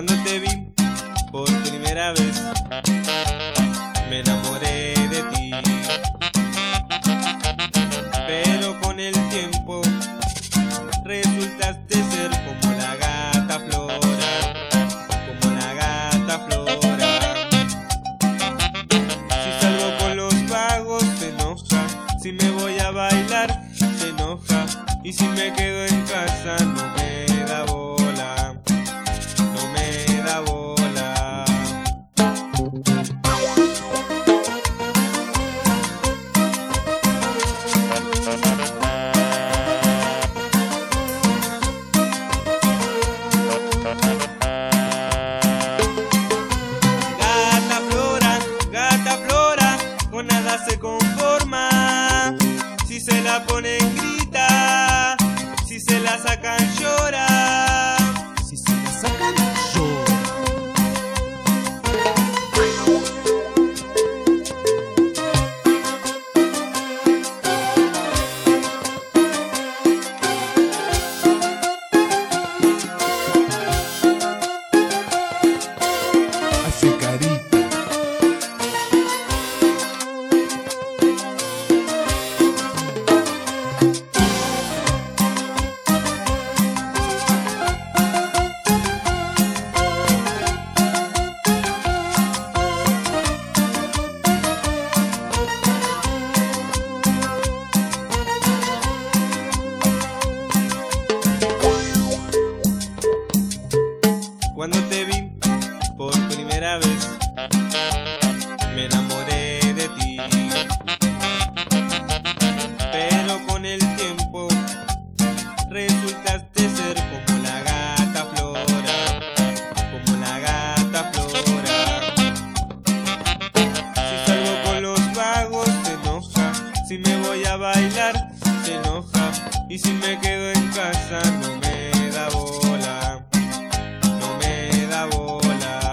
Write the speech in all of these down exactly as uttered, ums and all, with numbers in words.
Cuando te vi por primera vez, me enamoré de ti. Pero con el tiempo resultaste ser como la gata Flora, como la gata Flora. Si salgo con los vagos se enoja, si me voy a bailar se enoja, y si me quedo en casa no me da bola, no me da bola. Gata Flora, gata Flora, con nada se conforma. Si se la ponen grita, si se la sacan llora. Si se la sacan llora. Hace carita. Cuando te vi por primera vez, me enamoré de ti. Pero con el tiempo resultaste ser como la gata Flora, como la gata Flora. Si salgo con los vagos se enoja, si me voy a bailar se enoja, y si me quedo en casa no me da bola, no me da bola.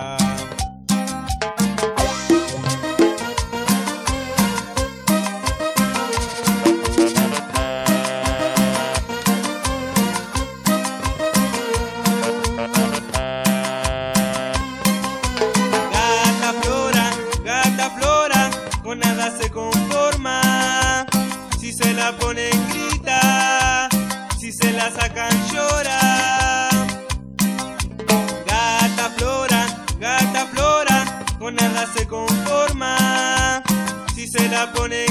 Gata Flora, gata Flora, con nada se conforma. Si se la ponen grita, si se la sacan llora. Gata Flora, gata Flora, con nada se conforma. Si se la ponen